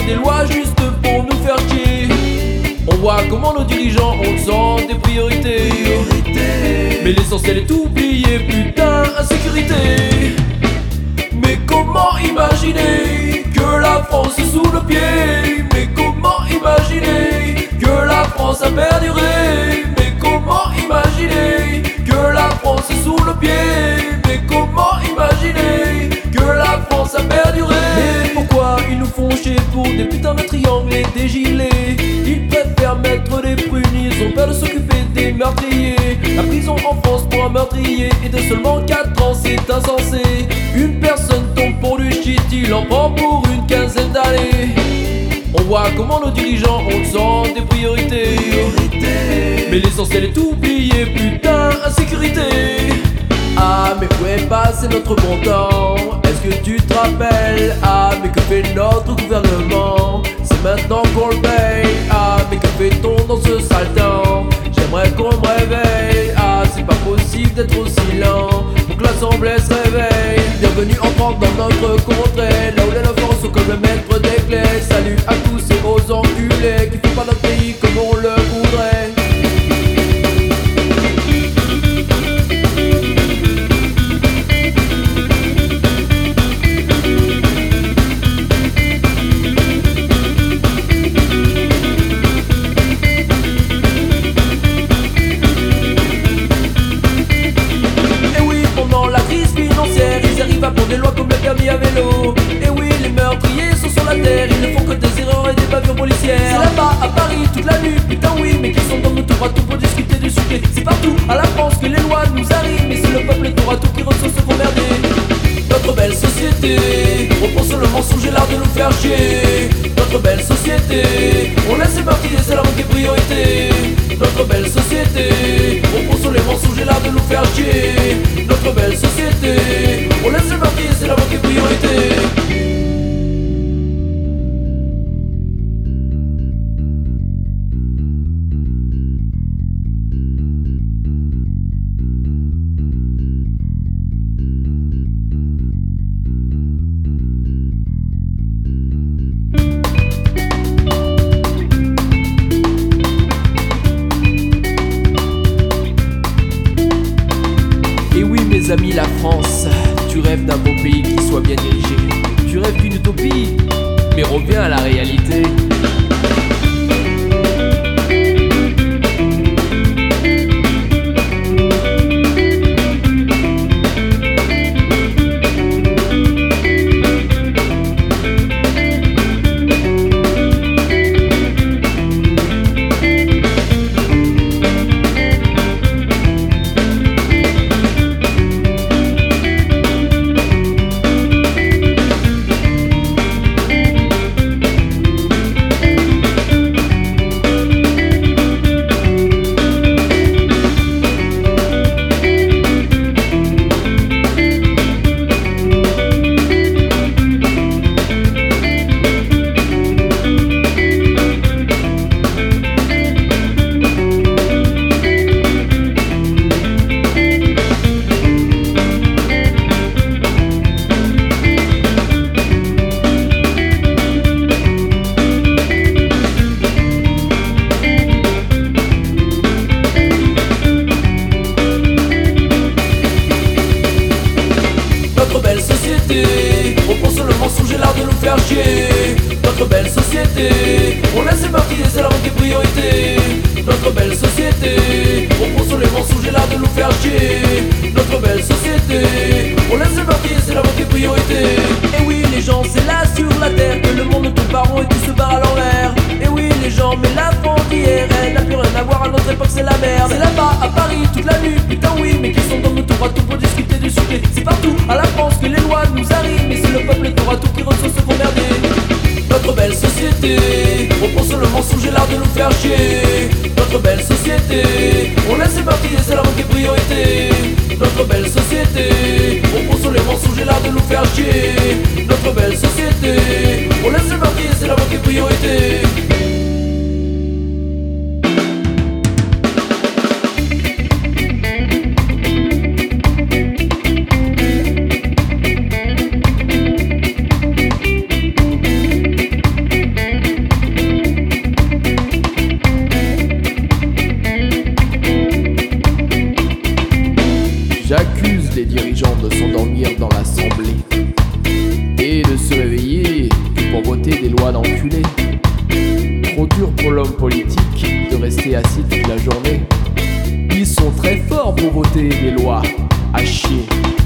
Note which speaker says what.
Speaker 1: des lois juste pour nous faire chier. On voit comment nos dirigeants ont le sens des priorités. Mais l'essentiel est oublié, putain, insécurité. Mais comment imaginer que la France est sous nos pieds? Mais comment imaginer que la France a perduré? Mais comment imaginer que la France est sous nos pieds? Mais comment imaginer que la France a perduré? Mais pourquoi ils nous font chier pour des putains de triangles et des gilets? Ils préfèrent mettre des prunes, ils ont peur de s'occuper des meurtriers. La prison en France pour un meurtrier est de seulement 4 ans, c'est insensé. Une personne tombe pour du shit, il en prend pour une quinzaine d'années. On voit comment nos dirigeants ont le sens des priorités. Mais l'essentiel est oublié, putain, insécurité. Ah mais où est passé notre bon temps? Est-ce que tu te rappelles? Ah mais que fait notre gouvernement? C'est maintenant qu'on le paye. Ah mais que fait-on dans ce sale temps? J'aimerais qu'on me réveille. Ah c'est pas possible d'être aussi lent pour que l'assemblée se réveille. Bienvenue en France dans notre contrée, là où les enfants sont comme le maître des clés. Salut à tous et aux enculés qui font pas notre pays comme on le voudrait. Pour des lois comme le permis à vélo. Et oui, les meurtriers sont sur la terre, ils ne font que des erreurs et des bavures policières. C'est là-bas à Paris toute la nuit, putain oui, mais qui sont dans nos tours à tout pour discuter du sujet. C'est partout à la France que les lois nous arrivent, mais c'est le peuple tour à tout qui reçoit ce qu'on merdait. Notre belle société repose sur le mensonge et l'art de nous faire chier. Notre belle société, on laisse les meurtriers, c'est la manque des priorités. Notre belle société repose sur les mensonges et l'art de nous faire chier. Notre belle société, on laisse les meurtriers, c'est la manque des priorités. Mes amis, la France, tu rêves d'un beau pays qui soit bien dirigé. Tu rêves d'une utopie, mais reviens à la réalité. Repose sur le mensonge et l'art de nous faire chier. Notre belle société, on laisse les meurtriers, c'est la manque des priorités. Notre belle société, repose sur les mensonges et l'art de nous faire chier. Notre belle société, on laisse les meurtriers, c'est la manque des priorités. Et oui les gens, c'est là sur la terre que le monde tourne par rond et tout se barre à l'envers. Et oui les gens, mais la France d'hier, elle n'a plus rien à voir, à notre époque c'est la merde. C'est là-bas à Paris toute la nuit, putain oui, mais qui sont dans nos tours à tout pour discuter du sujet. C'est partout à la France que les lois nous arrivent, mais c'est le peuple tour à tout qui reçoit ce qu'on merdait. Notre belle société repose sur le mensonge et l'art de nous faire chier. Notre belle société, on laisse les meurtriers, c'est la manque des priorités. Notre belle société repose sur les mensonges et l'art de nous faire chier. Notre belle société, on laisse les meurtriers, c'est la manque des priorités. loi d'enculé. Trop dur pour l'homme politique de rester assis toute la journée. Ils sont très forts pour voter des lois à chier.